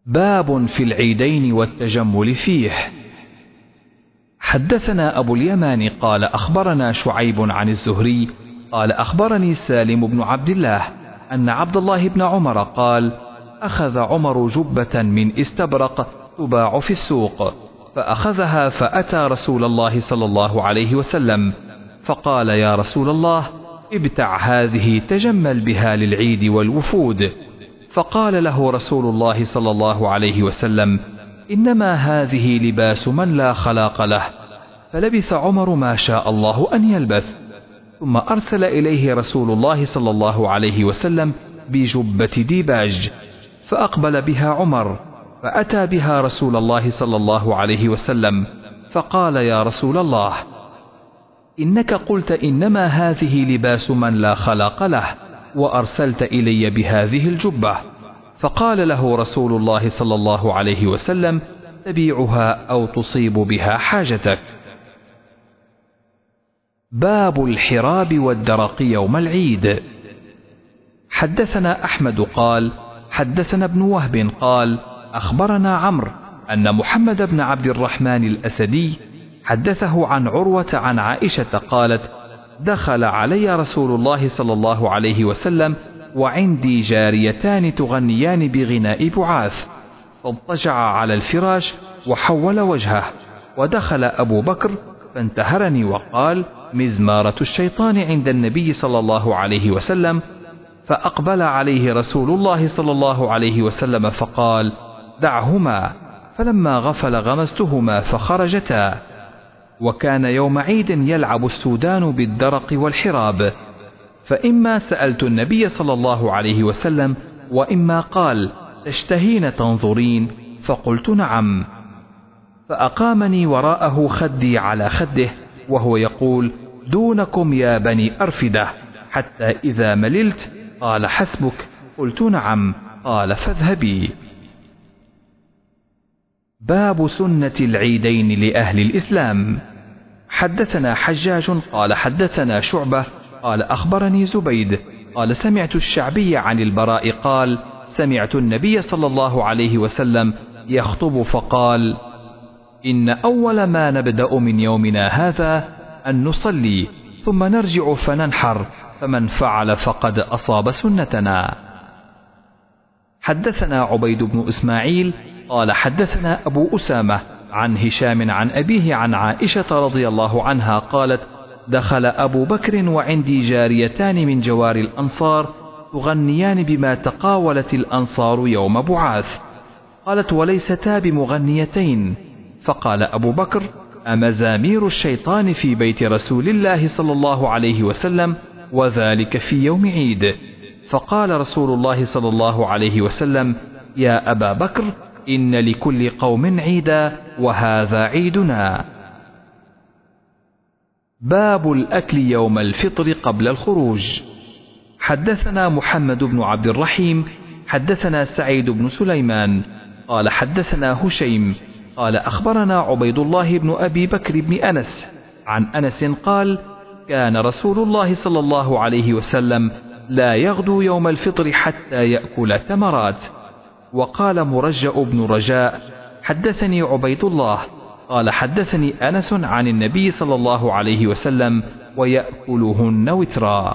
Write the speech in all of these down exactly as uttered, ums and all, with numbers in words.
باب في العيدين والتجمل فيه. حدثنا أبو اليمان قال أخبرنا شعيب عن الزهري قال أخبرني سالم بن عبد الله أن عبد الله بن عمر قال أخذ عمر جبة من استبرق تباع في السوق فأخذها فأتى رسول الله صلى الله عليه وسلم فقال يا رسول الله ابتع هذه تجمل بها للعيد والوفود. فقال له رسول الله صلى الله عليه وسلم إنما هذه لباس من لا خلاق له. فلبث عمر ما شاء الله أن يلبث، ثم أرسل إليه رسول الله صلى الله عليه وسلم بجبة ديباج، فأقبل بها عمر فأتى بها رسول الله صلى الله عليه وسلم فقال يا رسول الله إنك قلت إنما هذه لباس من لا خلاق له وأرسلت إلي بهذه الجبة. فقال له رسول الله صلى الله عليه وسلم تبيعها أو تصيب بها حاجتك. باب الحراب والدرق يوم العيد. حدثنا أحمد قال حدثنا ابن وهب قال أخبرنا عمرو أن محمد بن عبد الرحمن الأسدي حدثه عن عروة عن عائشة قالت دخل علي رسول الله صلى الله عليه وسلم وعندي جاريتان تغنيان بغناء بعاث، فاضطجع على الفراش وحول وجهه، ودخل أبو بكر فانتهرني وقال مزمارة الشيطان عند النبي صلى الله عليه وسلم. فأقبل عليه رسول الله صلى الله عليه وسلم فقال دعهما، فلما غفل غمزتهما فخرجتا. وكان يوم عيد يلعب السودان بالدرق والحراب، فإما سألت النبي صلى الله عليه وسلم وإما قال تشتهين تنظرين، فقلت نعم. فأقامني وراءه خدي على خده وهو يقول دونكم يا بني أرفدة، حتى إذا مللت قال حسبك، قلت نعم، قال فاذهبي. باب سنة العيدين لأهل الإسلام. حدثنا حجاج قال حدثنا شعبة قال أخبرني زبيد قال سمعت الشعبي عن البراء قال سمعت النبي صلى الله عليه وسلم يخطب فقال إن أول ما نبدأ من يومنا هذا أن نصلي ثم نرجع فننحر، فمن فعل فقد أصاب سنتنا. حدثنا عبيد بن إسماعيل قال حدثنا أبو أسامة عن هشام عن أبيه عن عائشة رضي الله عنها قالت دخل أبو بكر وعندي جاريتان من جوار الأنصار تغنيان بما تقاولت الأنصار يوم بعاث. قالت وليستا بمغنيتين. فقال أبو بكر أمزامير الشيطان في بيت رسول الله صلى الله عليه وسلم وذلك في يوم عيد. فقال رسول الله صلى الله عليه وسلم يا أبا بكر إن لكل قوم عيدا وهذا عيدنا. باب الأكل يوم الفطر قبل الخروج. حدثنا محمد بن عبد الرحيم حدثنا سعيد بن سليمان قال حدثنا هشيم قال أخبرنا عبيد الله بن أبي بكر بن أنس عن أنس قال كان رسول الله صلى الله عليه وسلم لا يغدو يوم الفطر حتى يأكل تمرات. وقال مرجأ بن رجاء حدثني عبيد الله قال حدثني أنس عن النبي صلى الله عليه وسلم ويأكلهن وترا.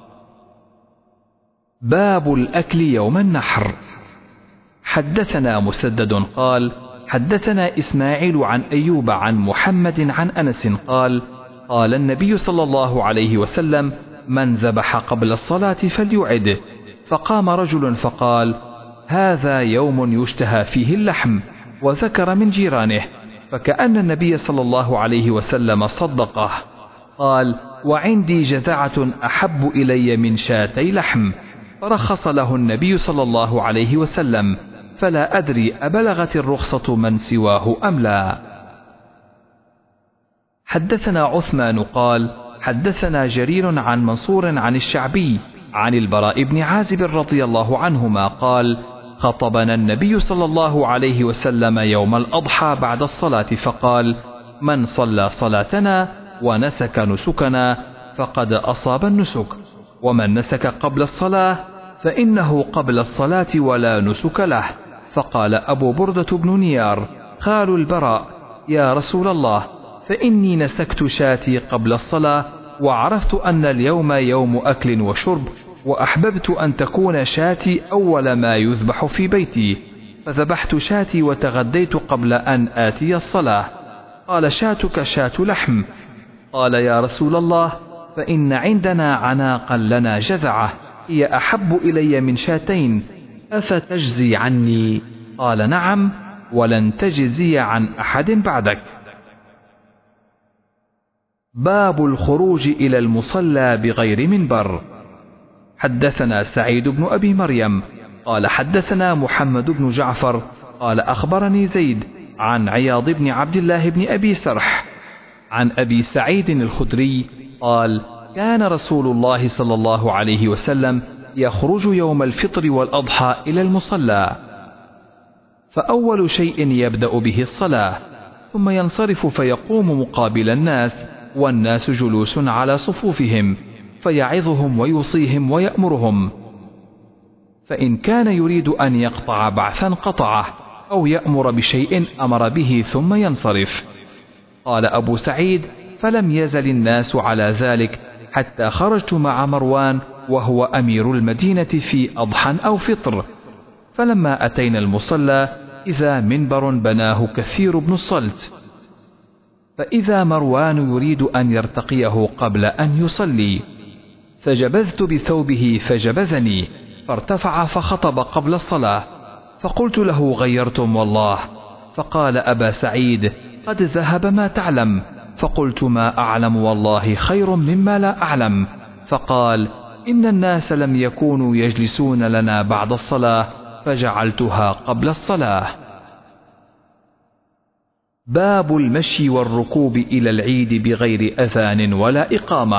باب الأكل يوم النحر. حدثنا مسدد قال حدثنا إسماعيل عن أيوب عن محمد عن أنس قال قال النبي صلى الله عليه وسلم من ذبح قبل الصلاة فليعد. فقام رجل فقال هذا يوم يشتهى فيه اللحم، وذكر من جيرانه، فكأن النبي صلى الله عليه وسلم صدقه. قال وعندي جذعة أحب إلي من شاتي لحم، فرخص له النبي صلى الله عليه وسلم، فلا أدري أبلغت الرخصة من سواه أم لا. حدثنا عثمان قال حدثنا جرير عن منصور عن الشعبي عن البراء بن عازب رضي الله عنهما قال خطبنا النبي صلى الله عليه وسلم يوم الأضحى بعد الصلاة فقال من صلى صلاتنا ونسك نسكنا فقد أصاب النسك، ومن نسك قبل الصلاة فإنه قبل الصلاة ولا نسك له، فقال أبو بردة بن نيار خال البراء: يا رسول الله، فإني نسكت شاتي قبل الصلاة، وعرفت أن اليوم يوم أكل وشرب، وأحببت أن تكون شاتي أول ما يذبح في بيتي، فذبحت شاتي وتغديت قبل أن آتي الصلاة. قال: شاتك شات لحم. قال: يا رسول الله، فإن عندنا عناقا لنا جذعة هي أحب إلي من شاتين، أفتجزي عني؟ قال: نعم، ولن تجزي عن أحد بعدك. باب الخروج إلى المصلى بغير منبر. حدثنا سعيد بن أبي مريم قال حدثنا محمد بن جعفر قال أخبرني زيد عن عياض بن عبد الله بن أبي سرح عن أبي سعيد الخدري قال: كان رسول الله صلى الله عليه وسلم يخرج يوم الفطر والأضحى إلى المصلى، فأول شيء يبدأ به الصلاة، ثم ينصرف فيقوم مقابل الناس، والناس جلوس على صفوفهم، فيعظهم ويوصيهم ويأمرهم، فإن كان يريد أن يقطع بعثا قطعه، أو يأمر بشيء أمر به ثم ينصرف. قال أبو سعيد: فلم يزل الناس على ذلك حتى خرجت مع مروان وهو أمير المدينة في أضحى أو فطر، فلما أتينا المصلى إذا منبر بناه كثير بن الصلت، فإذا مروان يريد أن يرتقيه قبل أن يصلي، فجبذت بثوبه فجبذني، فارتفع فخطب قبل الصلاة، فقلت له: غيرتم والله. فقال: أبا سعيد، قد ذهب ما تعلم. فقلت: ما أعلم والله خير مما لا أعلم. فقال: إن الناس لم يكونوا يجلسون لنا بعد الصلاة، فجعلتها قبل الصلاة. باب المشي والركوب إلى العيد بغير أذان ولا إقامة.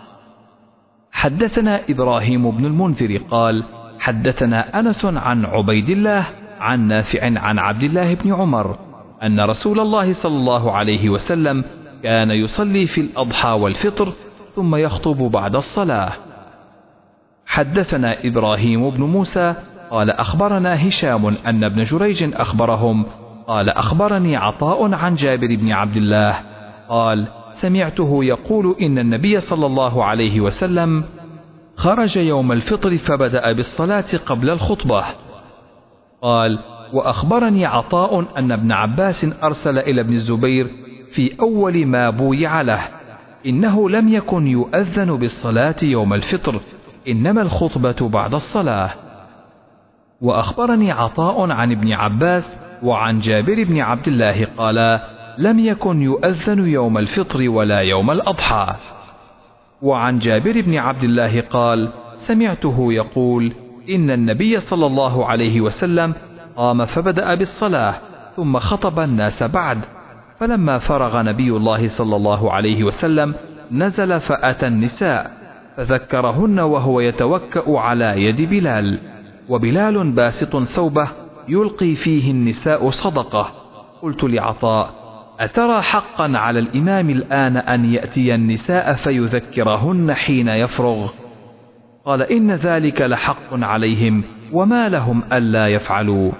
حدثنا إبراهيم بن المنذر قال حدثنا أنس عن عبيد الله عن نافع عن عبد الله بن عمر أن رسول الله صلى الله عليه وسلم كان يصلي في الأضحى والفطر ثم يخطب بعد الصلاة. حدثنا إبراهيم بن موسى قال أخبرنا هشام أن ابن جريج أخبرهم قال أخبرني عطاء عن جابر بن عبد الله قال سمعته يقول إن النبي صلى الله عليه وسلم خرج يوم الفطر فبدأ بالصلاة قبل الخطبة. قال وأخبرني عطاء أن ابن عباس أرسل إلى ابن الزبير في أول ما بويع له إنه لم يكن يؤذن بالصلاة يوم الفطر، إنما الخطبة بعد الصلاة. وأخبرني عطاء عن ابن عباس وعن جابر بن عبد الله قال لم يكن يؤذن يوم الفطر ولا يوم الأضحى. وعن جابر بن عبد الله قال سمعته يقول إن النبي صلى الله عليه وسلم قام فبدأ بالصلاة ثم خطب الناس بعد، فلما فرغ نبي الله صلى الله عليه وسلم نزل فأتى النساء فذكرهن وهو يتوكأ على يد بلال، وبلال باسط ثوبه يلقي فيه النساء صدقة. قلت لعطاء أترى حقا على الإمام الآن أن يأتي النساء فيذكرهن حين يفرغ؟ قال إن ذلك لحق عليهم وما لهم ألا يفعلوا.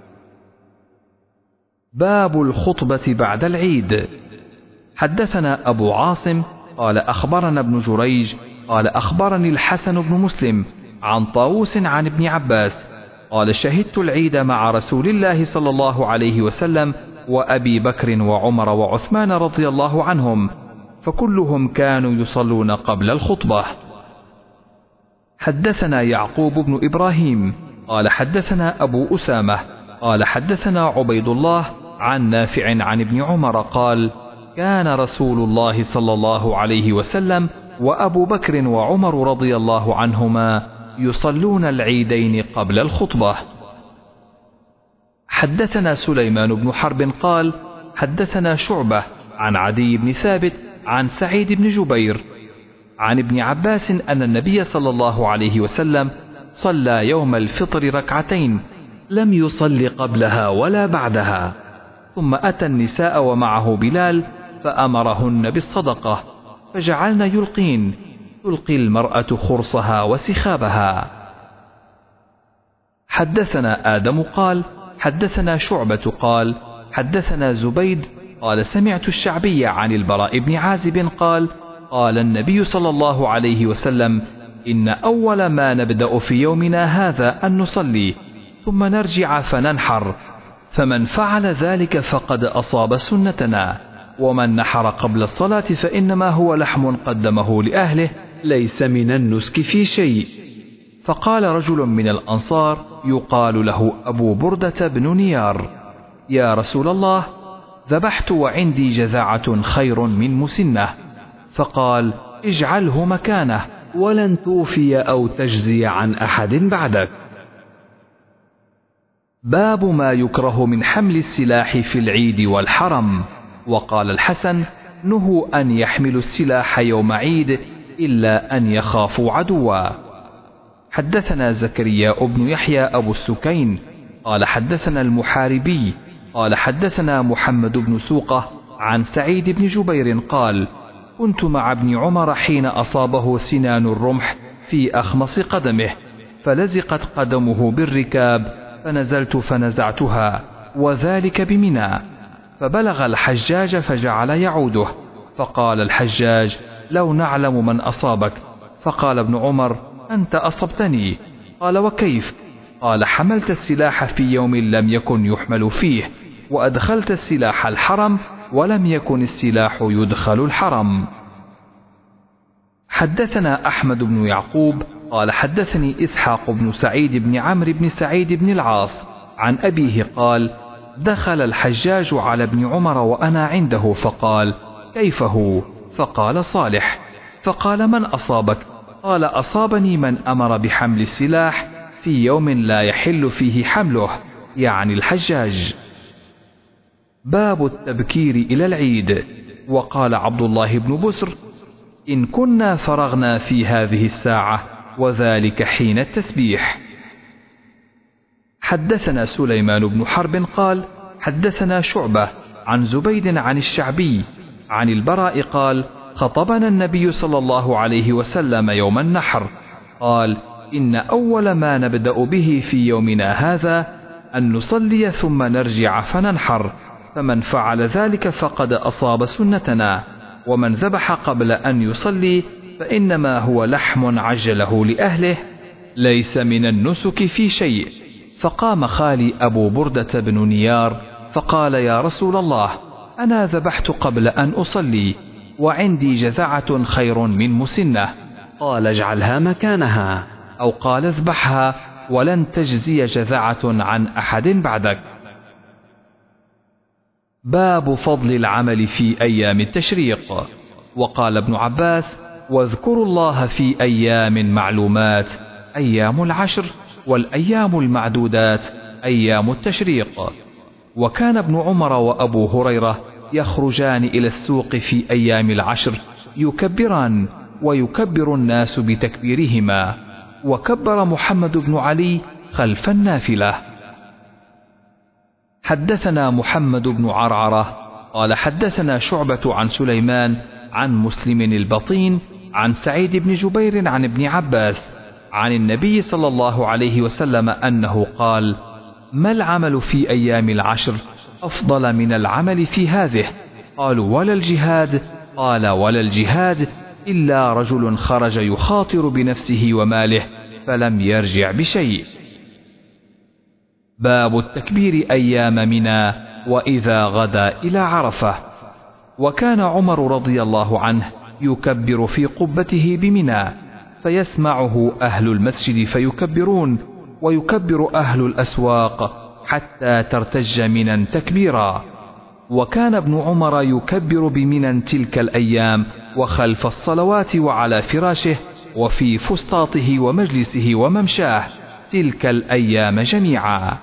باب الخطبة بعد العيد. حدثنا أبو عاصم قال أخبرنا ابن جريج قال أخبرني الحسن بن مسلم عن طاووس عن ابن عباس قال شهدت العيد مع رسول الله صلى الله عليه وسلم وأبي بكر وعمر وعثمان رضي الله عنهم، فكلهم كانوا يصلون قبل الخطبة. حدثنا يعقوب بن إبراهيم قال حدثنا أبو أسامة قال حدثنا عبيد الله عن نافع عن ابن عمر قال كان رسول الله صلى الله عليه وسلم وأبو بكر وعمر رضي الله عنهما يصلون العيدين قبل الخطبة. حدثنا سليمان بن حرب قال حدثنا شعبة عن عدي بن ثابت عن سعيد بن جبير عن ابن عباس أن النبي صلى الله عليه وسلم صلى يوم الفطر ركعتين لم يصل قبلها ولا بعدها، ثم أتى النساء ومعه بلال فأمرهن بالصدقة فجعلن يلقين تلقي المرأة خرصها وسخابها. حدثنا آدم قال حدثنا شعبة قال حدثنا زبيد قال سمعت الشعبي عن البراء بن عازب قال قال النبي صلى الله عليه وسلم إن أول ما نبدأ في يومنا هذا أن نصلي ثم نرجع فننحر، فمن فعل ذلك فقد أصاب سنتنا، ومن نحر قبل الصلاة فإنما هو لحم قدمه لأهله ليس من النسك في شيء. فقال رجل من الأنصار يقال له أبو بردة بن نيار: يا رسول الله، ذبحت وعندي جذعة خير من مسنة. فقال: اجعله مكانه ولن توفي أو تجزي عن أحد بعدك. باب ما يكره من حمل السلاح في العيد والحرم. وقال الحسن: نهوا أن يحملوا السلاح يوم عيد إلا أن يخافوا عدوا. حدثنا زكريا بن يحيى أبو السكين قال حدثنا المحاربي قال حدثنا محمد بن سوقة عن سعيد بن جبير قال: كنت مع ابن عمر حين أصابه سنان الرمح في أخمص قدمه، فلزقت قدمه بالركاب، فنزلت فنزعتها، وذلك بمنى، فبلغ الحجاج فجعل يعوده، فقال الحجاج: لو نعلم من أصابك. فقال ابن عمر: أنت أصبتني. قال: وكيف؟ قال: حملت السلاح في يوم لم يكن يحمل فيه، وأدخلت السلاح الحرم ولم يكن السلاح يدخل الحرم. حدثنا أحمد بن يعقوب قال حدثني إسحاق بن سعيد بن عمرو بن سعيد بن العاص عن أبيه قال: دخل الحجاج على ابن عمر وأنا عنده، فقال: كيف هو؟ فقال: صالح. فقال: من أصابك؟ قال: أصابني من أمر بحمل السلاح في يوم لا يحل فيه حمله، يعني الحجاج. باب التبكير إلى العيد. وقال عبد الله بن بسر: إن كنا فرغنا في هذه الساعة، وذلك حين التسبيح. حدثنا سليمان بن حرب قال حدثنا شعبة عن زبيد عن الشعبي عن البراء قال: خطبنا النبي صلى الله عليه وسلم يوم النحر، قال: إن أول ما نبدأ به في يومنا هذا أن نصلي ثم نرجع فننحر، فمن فعل ذلك فقد أصاب سنتنا، ومن ذبح قبل أن يصلي فإنما هو لحم عجله لأهله ليس من النسك في شيء. فقام خالي أبو بردة بن نيار فقال: يا رسول الله، أنا ذبحت قبل أن أصلي وعندي جذعة خير من مسنة. قال: اجعلها مكانها، أو قال: اذبحها ولن تجزي جذعة عن أحد بعدك. باب فضل العمل في أيام التشريق. وقال ابن عباس: واذكروا الله في أيام معلومات، أيام العشر، والأيام المعدودات أيام التشريق. وكان ابن عمر وأبو هريرة يخرجان إلى السوق في أيام العشر يكبران، ويكبر الناس بتكبيرهما، وكبر محمد بن علي خلف النافلة. حدثنا محمد بن عرعرة قال حدثنا شعبة عن سليمان عن مسلم البطين عن سعيد بن جبير عن ابن عباس عن النبي صلى الله عليه وسلم أنه قال: ما العمل في أيام العشر أفضل من العمل في هذه؟ قالوا: ولا الجهاد؟ قال: ولا الجهاد إلا رجل خرج يخاطر بنفسه وماله فلم يرجع بشيء. باب التكبير أيام منى وإذا غدا إلى عرفة. وكان عمر رضي الله عنه يكبر في قبته بمنى، فيسمعه أهل المسجد فيكبرون، ويكبر أهل الأسواق حتى ترتج منى تكبيرا. وكان ابن عمر يكبر بمنى تلك الأيام وخلف الصلوات وعلى فراشه وفي فسطاطه ومجلسه وممشاه تلك الأيام جميعا.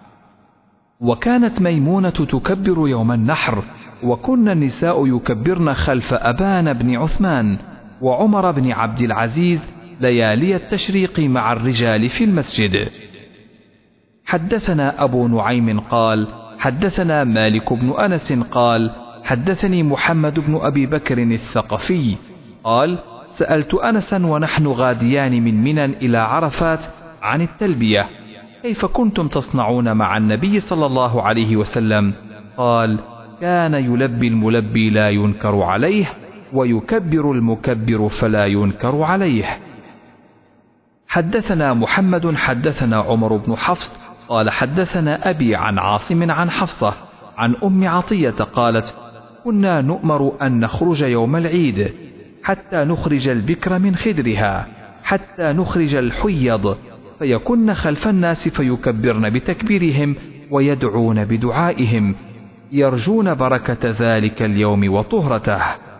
وكانت ميمونة تكبر يوم النحر، وكن النساء يكبرن خلف أبان بن عثمان وعمر بن عبد العزيز ليالي التشريق مع الرجال في المسجد. حدثنا أبو نعيم قال حدثنا مالك بن أنس قال حدثني محمد بن أبي بكر الثقفي قال: سألت أنسا ونحن غاديان من منى إلى عرفات عن التلبية، كيف كنتم تصنعون مع النبي صلى الله عليه وسلم؟ قال: كان يلبي الملبي لا ينكر عليه، ويكبر المكبر فلا ينكر عليه. حدثنا محمد حدثنا عمر بن حفص قال حدثنا أبي عن عاصم عن حفصة عن أم عطية قالت: كنا نؤمر أن نخرج يوم العيد حتى نخرج البكر من خدرها حتى نخرج الحيض، فيكن خلف الناس فيكبرن بتكبيرهم ويدعون بدعائهم، يرجون بركة ذلك اليوم وطهرته.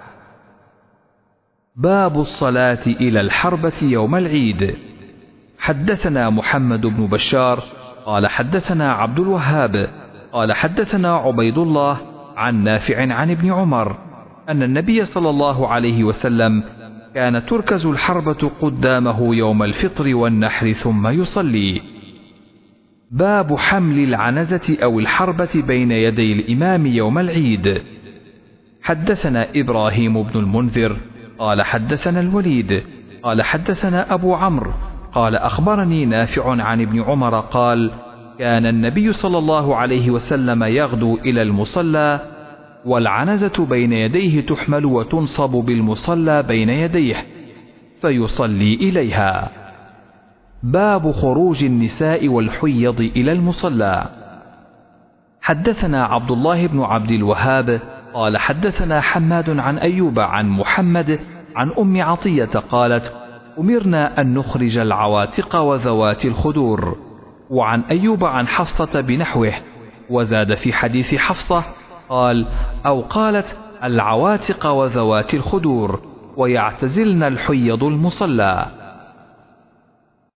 باب الصلاة إلى الحربة يوم العيد. حدثنا محمد بن بشار قال حدثنا عبد الوهاب قال حدثنا عبيد الله عن نافع عن ابن عمر أن النبي صلى الله عليه وسلم كان تركز الحربة قدامه يوم الفطر والنحر ثم يصلي. باب حمل العنزة أو الحربة بين يدي الإمام يوم العيد. حدثنا إبراهيم بن المنذر قال حدثنا الوليد قال حدثنا أبو عمرو قال أخبرني نافع عن ابن عمر قال: كان النبي صلى الله عليه وسلم يغدو إلى المصلى والعنزة بين يديه تحمل وتنصب بالمصلى بين يديه فيصلي إليها. باب خروج النساء والحيض إلى المصلى. حدثنا عبد الله بن عبد الوهاب قال حدثنا حماد عن أيوب عن محمد عن أم عطية قالت: أمرنا أن نخرج العواتق وذوات الخدور. وعن أيوب عن حفصة بنحوه، وزاد في حديث حفصة قال: أو قالت العواتق وذوات الخدور، ويعتزلن الحيض المصلى.